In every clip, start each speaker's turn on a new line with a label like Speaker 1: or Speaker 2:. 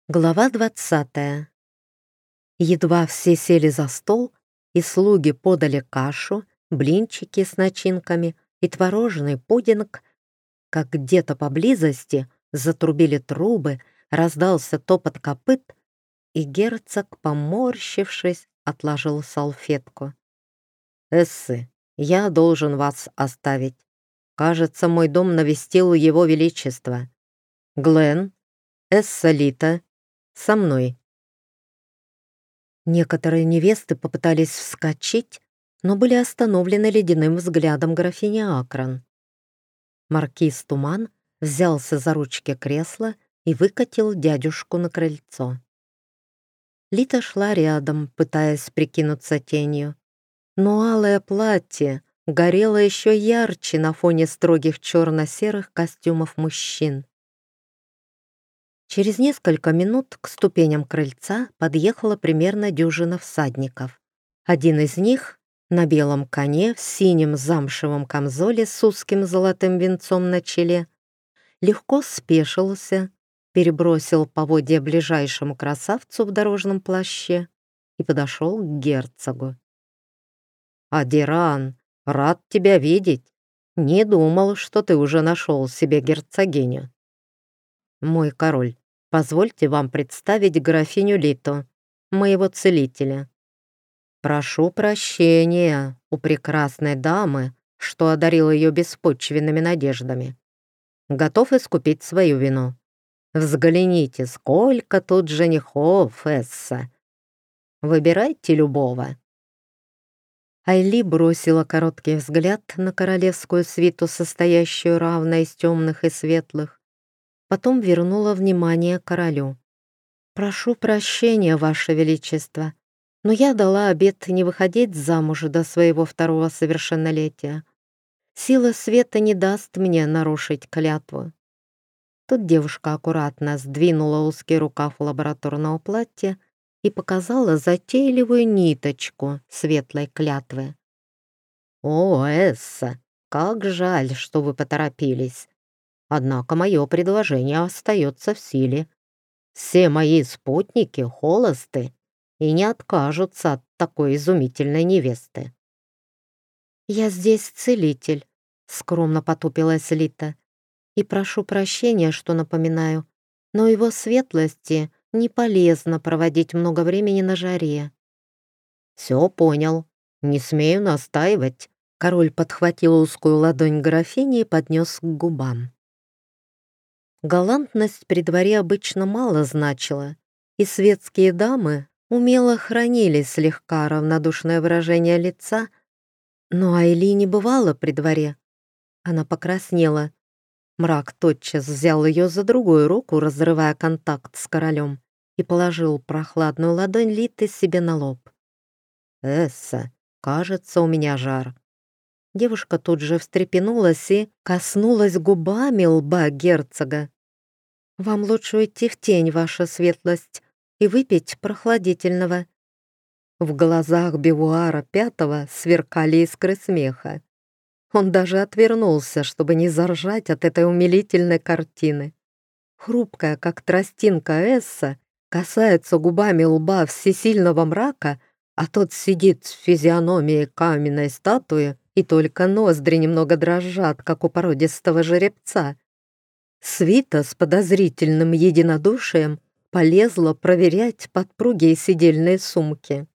Speaker 1: Глава 20. Едва все сели за стол, и слуги подали кашу, блинчики с начинками и творожный пудинг, как где-то поблизости затрубили трубы, раздался топот копыт, и герцог, поморщившись, отложил салфетку. «Эссы, я должен вас оставить. Кажется, мой дом навестил его величество. Глен, Эсса Лита, со мной». Некоторые невесты попытались вскочить, но были остановлены ледяным взглядом графини Акран. Маркиз Туман взялся за ручки кресла и выкатил дядюшку на крыльцо. Лита шла рядом, пытаясь прикинуться тенью, но алое платье горело еще ярче на фоне строгих черно-серых костюмов мужчин. Через несколько минут к ступеням крыльца подъехала примерно дюжина всадников. Один из них, на белом коне в синем замшевом камзоле с узким золотым венцом на челе, легко спешился, перебросил поводья ближайшему красавцу в дорожном плаще и подошел к герцогу. «Адиран, рад тебя видеть. Не думал, что ты уже нашел себе герцогиню. Мой король, позвольте вам представить графиню Литу, моего целителя. Прошу прощения у прекрасной дамы, что одарил ее беспочвенными надеждами. Готов искупить свою вину. Взгляните, сколько тут женихов, Эсса. Выбирайте любого». Айли бросила короткий взгляд на королевскую свиту, состоящую равно из темных и светлых, потом вернула внимание королю. «Прошу прощения, Ваше Величество, но я дала обет не выходить замуж до своего второго совершеннолетия. Сила света не даст мне нарушить клятву». Тут девушка аккуратно сдвинула узкий рукав лабораторного платья и показала затейливую ниточку светлой клятвы. «О, Эсса, как жаль, что вы поторопились. Однако мое предложение остается в силе. Все мои спутники холосты и не откажутся от такой изумительной невесты». «Я здесь целитель», — скромно потупилась Лита. «И прошу прощения, что напоминаю, но его светлости не полезно проводить много времени на жаре». «Все понял. Не смею настаивать». Король подхватил узкую ладонь графини и поднес к губам. Галантность при дворе обычно мало значила, и светские дамы умело хранили слегка равнодушное выражение лица, но Айли не бывала при дворе. Она покраснела. Мрак тотчас взял ее за другую руку, разрывая контакт с королем, и положил прохладную ладонь Литы себе на лоб. «Эсса, кажется, у меня жар». Девушка тут же встрепенулась и коснулась губами лба герцога. «Вам лучше уйти в тень, ваша светлость, и выпить прохладительного». В глазах Бевуара Пятого сверкали искры смеха. Он даже отвернулся, чтобы не заржать от этой умилительной картины. Хрупкая, как тростинка Эсса, касается губами лба всесильного мрака, а тот сидит с физиономией каменной статуи, и только ноздри немного дрожат, как у породистого жеребца. Свита с подозрительным единодушием полезла проверять подпруги и сидельные сумки.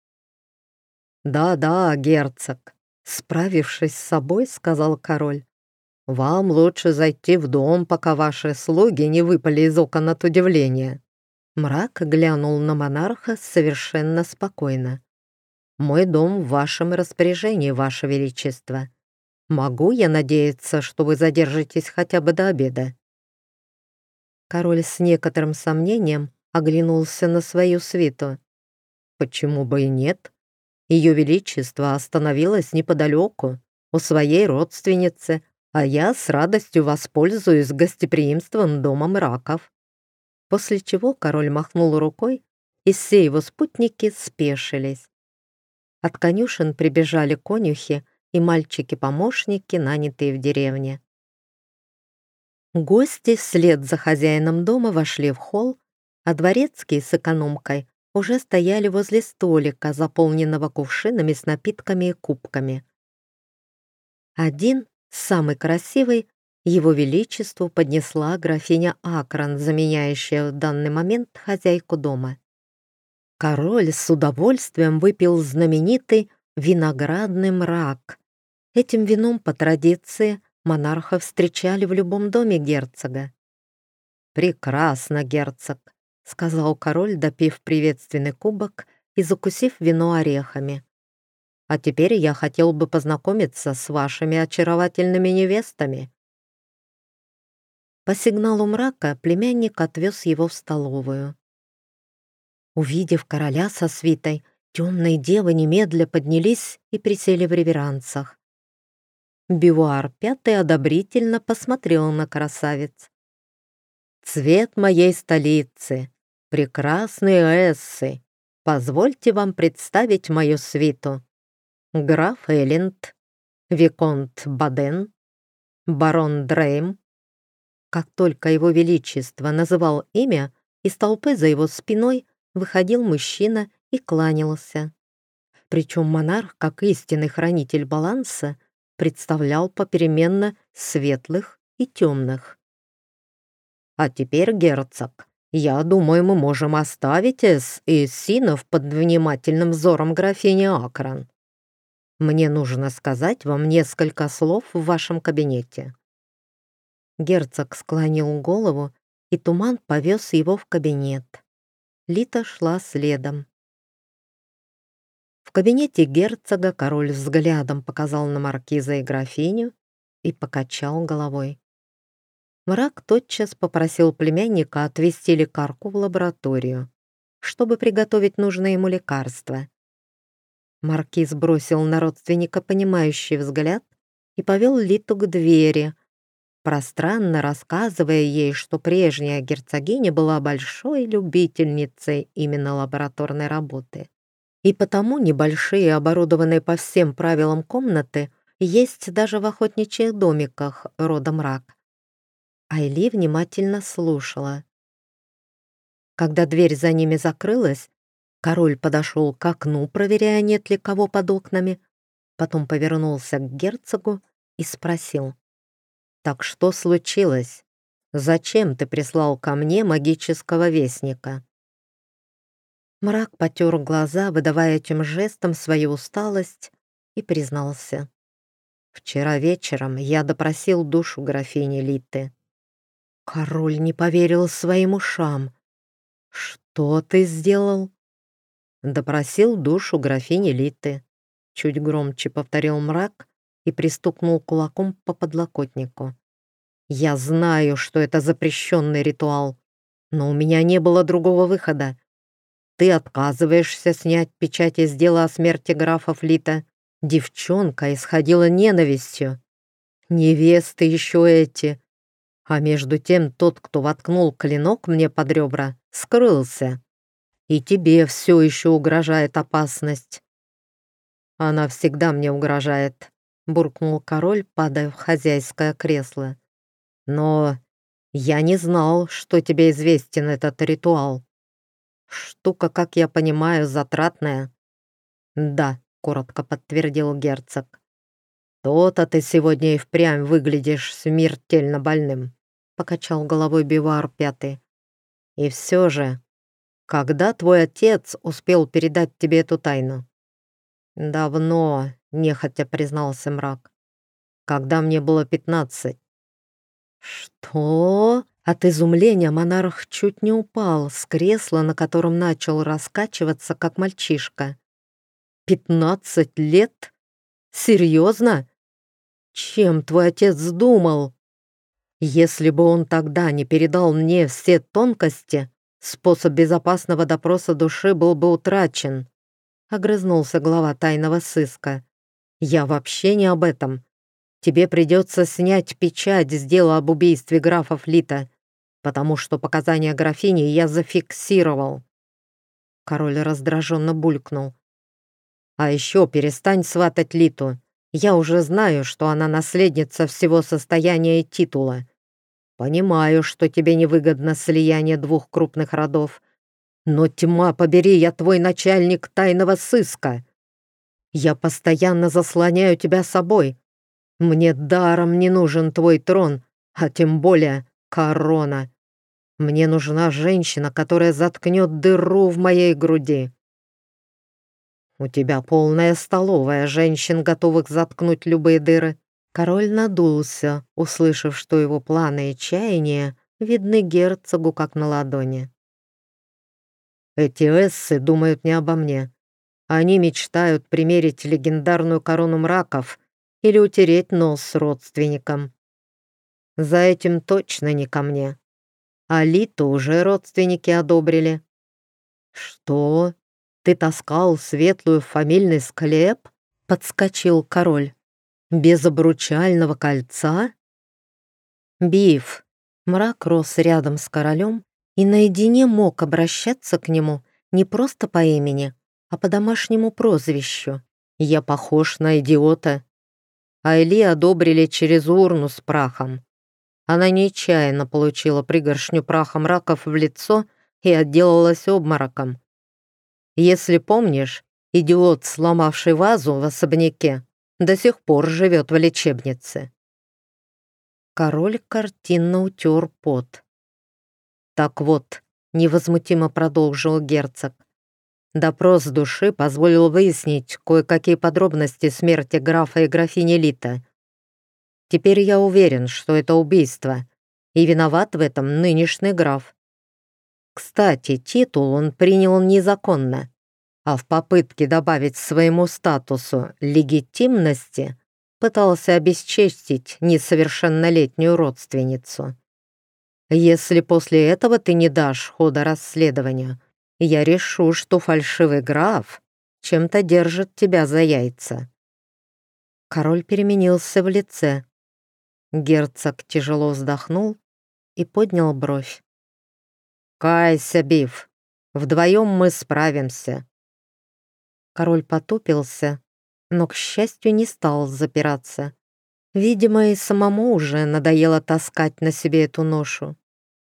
Speaker 1: «Да-да, герцог», — справившись с собой, сказал король, «вам лучше зайти в дом, пока ваши слуги не выпали из окон от удивления». Мрак глянул на монарха совершенно спокойно. «Мой дом в вашем распоряжении, ваше величество. Могу я надеяться, что вы задержитесь хотя бы до обеда?» Король с некоторым сомнением оглянулся на свою свиту. «Почему бы и нет? Ее величество остановилось неподалеку, у своей родственницы, а я с радостью воспользуюсь гостеприимством дома мраков». После чего король махнул рукой, и все его спутники спешились. От конюшен прибежали конюхи и мальчики-помощники, нанятые в деревне. Гости вслед за хозяином дома вошли в холл, а дворецкий с экономкой уже стояли возле столика, заполненного кувшинами с напитками и кубками. Один, самый красивый, его величеству поднесла графиня Акран, заменяющая в данный момент хозяйку дома. Король с удовольствием выпил знаменитый виноградный мрак. Этим вином, по традиции, монарха встречали в любом доме герцога. «Прекрасно, герцог», — сказал король, допив приветственный кубок и закусив вино орехами. «А теперь я хотел бы познакомиться с вашими очаровательными невестами». По сигналу мрака племянник отвез его в столовую. Увидев короля со свитой, темные девы немедля поднялись и присели в реверансах. Бивуар Пятый одобрительно посмотрел на красавиц. «Цвет моей столицы, прекрасные эссы, позвольте вам представить мою свиту. Граф Элленд, виконт Баден, барон Дрейм». Как только его величество называл имя, из толпы за его спиной выходил мужчина и кланялся. Причем монарх, как истинный хранитель баланса, представлял попеременно светлых и темных. «А теперь, герцог, я думаю, мы можем оставить Эс и Синов под внимательным взором графини Акран. Мне нужно сказать вам несколько слов в вашем кабинете». Герцог склонил голову, и туман повез его в кабинет. Лита шла следом. В кабинете герцога король взглядом показал на маркиза и графиню и покачал головой. Мрак тотчас попросил племянника отвезти лекарку в лабораторию, чтобы приготовить нужное ему лекарство. Маркиз бросил на родственника понимающий взгляд и повел Литу к двери, пространно рассказывая ей, что прежняя герцогиня была большой любительницей именно лабораторной работы. И потому небольшие, оборудованные по всем правилам комнаты, есть даже в охотничьих домиках рода Мрак. Айли внимательно слушала. Когда дверь за ними закрылась, король подошел к окну, проверяя, нет ли кого под окнами, потом повернулся к герцогу и спросил: «Так что случилось? Зачем ты прислал ко мне магического вестника?» Мрак потер глаза, выдавая этим жестом свою усталость, и признался: «Вчера вечером я допросил душу графини Литы». Король не поверил своим ушам. «Что ты сделал?» «Допросил душу графини Литы», — чуть громче повторил Мрак и пристукнул кулаком по подлокотнику. «Я знаю, что это запрещенный ритуал, но у меня не было другого выхода. Ты отказываешься снять печати с дела о смерти графа Флита. Девчонка исходила ненавистью. Невесты еще эти. А между тем тот, кто воткнул клинок мне под ребра, скрылся. И тебе все еще угрожает опасность». «Она всегда мне угрожает», — буркнул король, падая в хозяйское кресло. «Но я не знал, что тебе известен этот ритуал. Штука, как я понимаю, затратная». «Да», — коротко подтвердил герцог. «То-то ты сегодня и впрямь выглядишь смертельно больным», — покачал головой Бивуар Пятый. «И все же, когда твой отец успел передать тебе эту тайну?» «Давно», — нехотя признался Мрак. «Когда мне было 15». «Что?» От изумления монарх чуть не упал с кресла, на котором начал раскачиваться, как мальчишка. 15 лет? Серьезно? Чем твой отец думал? Если бы он тогда не передал мне все тонкости, способ безопасного допроса души был бы утрачен», — огрызнулся глава тайного сыска. «Я вообще не об этом. Тебе придется снять печать с дела об убийстве графа Флита, потому что показания графини я зафиксировал». Король раздраженно булькнул. «А еще перестань сватать Литу. Я уже знаю, что она наследница всего состояния и титула. Понимаю, что тебе невыгодно слияние двух крупных родов, но, тьма побери, я твой начальник тайного сыска. Я постоянно заслоняю тебя собой. Мне даром не нужен твой трон, а тем более корона. Мне нужна женщина, которая заткнет дыру в моей груди. У тебя полная столовая женщин, готовых заткнуть любые дыры. Король надулся, услышав, что его планы и чаяния видны герцогу как на ладони. Эти эссы думают не обо мне. Они мечтают примерить легендарную корону мраков или утереть нос родственникам. За этим точно не ко мне. А Литу уже родственники одобрили. Что? Ты таскал светлую в фамильный склеп? Подскочил король. Без обручального кольца? Биф. Мрак рос рядом с королем и наедине мог обращаться к нему не просто по имени, а по домашнему прозвищу. Я похож на идиота. Айли одобрили через урну с прахом. Она нечаянно получила пригоршню праха мраков в лицо и отделалась обмороком. Если помнишь, идиот, сломавший вазу в особняке, до сих пор живет в лечебнице. Король картинно утер пот. Так вот, невозмутимо продолжил герцог, допрос души позволил выяснить кое-какие подробности смерти графа и графини Лита. Теперь я уверен, что это убийство, и виноват в этом нынешний граф. Кстати, титул он принял незаконно, а в попытке добавить своему статусу легитимности пытался обесчестить несовершеннолетнюю родственницу. Если после этого ты не дашь хода расследованию, я решу, что фальшивый граф чем-то держит тебя за яйца». Король переменился в лице. Герцог тяжело вздохнул и поднял бровь. «Кайся, Биф, вдвоем мы справимся». Король потупился, но, к счастью, не стал запираться. Видимо, и самому уже надоело таскать на себе эту ношу.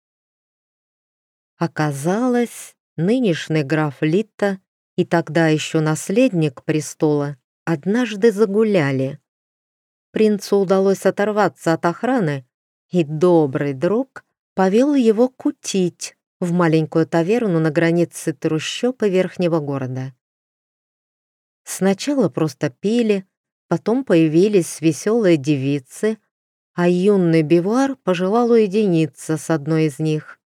Speaker 1: Оказалось, нынешний граф Литта и тогда еще наследник престола однажды загуляли. Принцу удалось оторваться от охраны, и добрый друг повел его кутить в маленькую таверну на границе трущоб и верхнего города. Сначала просто пили, потом появились веселые девицы, а юный Бивуар пожелал уединиться с одной из них.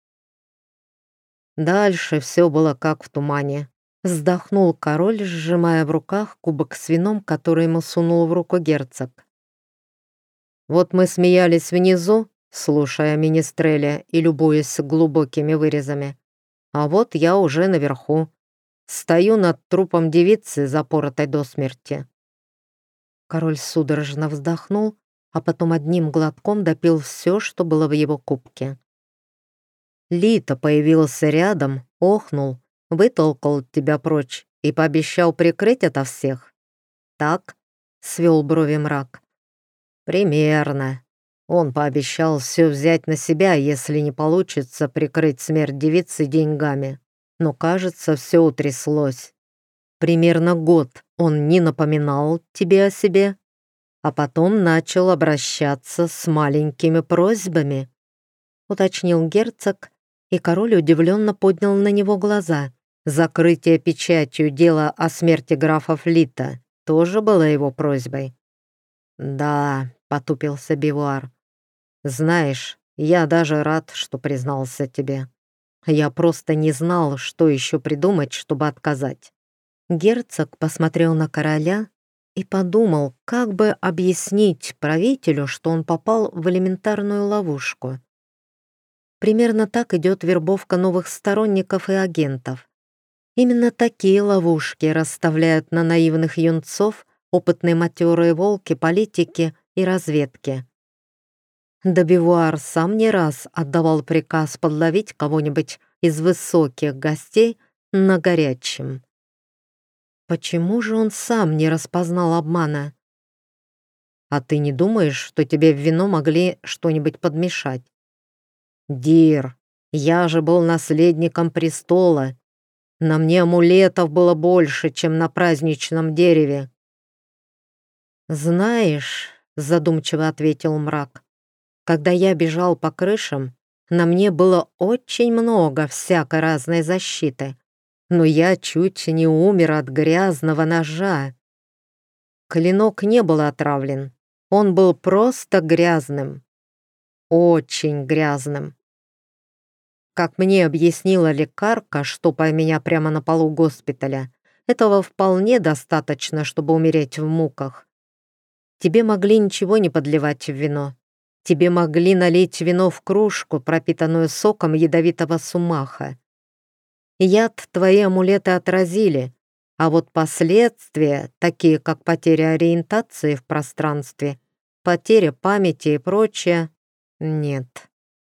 Speaker 1: Дальше все было как в тумане. Вздохнул король, сжимая в руках кубок с вином, который ему сунул в руку герцог. Вот мы смеялись внизу, слушая министреля и любуясь глубокими вырезами. А вот я уже наверху. Стою над трупом девицы, запоротой до смерти. Король судорожно вздохнул, а потом одним глотком допил все, что было в его кубке. Лита появился рядом, охнул, вытолкал тебя прочь и пообещал прикрыть ото всех. Так? Свел брови мрак. Примерно. Он пообещал все взять на себя, если не получится прикрыть смерть девицы деньгами. Но, кажется, все утряслось. Примерно год он не напоминал тебе о себе, а потом начал обращаться с маленькими просьбами, уточнил герцог, и король удивленно поднял на него глаза. Закрытие печатью дела о смерти графа Флита тоже было его просьбой. «Да», — потупился Бивуар. «Знаешь, я даже рад, что признался тебе. Я просто не знал, что еще придумать, чтобы отказать». Герцог посмотрел на короля и подумал, как бы объяснить правителю, что он попал в элементарную ловушку. Примерно так идет вербовка новых сторонников и агентов. Именно такие ловушки расставляют на наивных юнцов опытные матерые волки, политики и разведки. Да Бивуар сам не раз отдавал приказ подловить кого-нибудь из высоких гостей на горячем. Почему же он сам не распознал обмана? «А ты не думаешь, что тебе в вино могли что-нибудь подмешать?» Дир, я же был наследником престола. На мне амулетов было больше, чем на праздничном дереве». «Знаешь», — задумчиво ответил мрак, «когда я бежал по крышам, на мне было очень много всякой разной защиты, но я чуть не умер от грязного ножа. Клинок не был отравлен, он был просто грязным, очень грязным. Как мне объяснила лекарка, штопая меня прямо на полу госпиталя, этого вполне достаточно, чтобы умереть в муках. Тебе могли ничего не подливать в вино. Тебе могли налить вино в кружку, пропитанную соком ядовитого сумаха. Яд твои амулеты отразили, а вот последствия, такие как потеря ориентации в пространстве, потеря памяти и прочее, нет.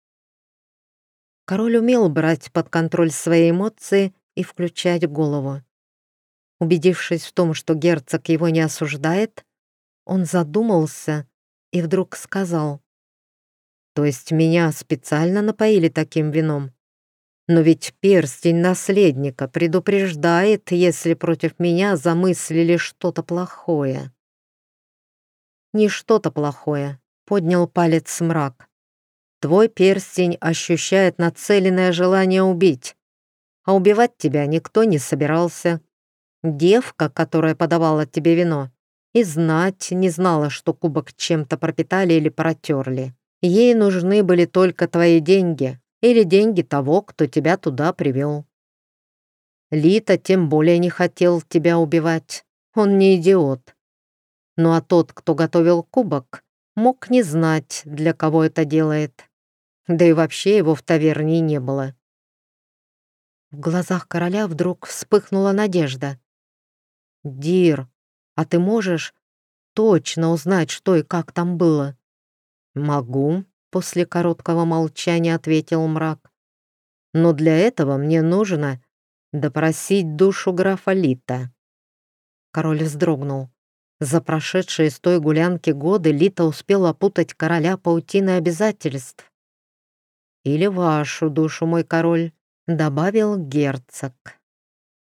Speaker 1: Король умел брать под контроль свои эмоции и включать голову. Убедившись в том, что герцог его не осуждает, он задумался и вдруг сказал: «То есть меня специально напоили таким вином? Но ведь перстень наследника предупреждает, если против меня замыслили что-то плохое». «Не что-то плохое», — поднял палец мрак. «Твой перстень ощущает нацеленное желание убить, а убивать тебя никто не собирался. Девка, которая подавала тебе вино, и знать не знала, что кубок чем-то пропитали или протерли. Ей нужны были только твои деньги или деньги того, кто тебя туда привел. Лита тем более не хотел тебя убивать, он не идиот. Ну а тот, кто готовил кубок, мог не знать, для кого это делает. Да и вообще его в таверне не было». В глазах короля вдруг вспыхнула надежда. «Дир, а ты можешь точно узнать, что и как там было?» «Могу», — после короткого молчания ответил мрак. «Но для этого мне нужно допросить душу графа Лита». Король вздрогнул. За прошедшие с той гулянки годы Лита успел опутать короля паутиной обязательств. «Или вашу душу, мой король», — добавил герцог.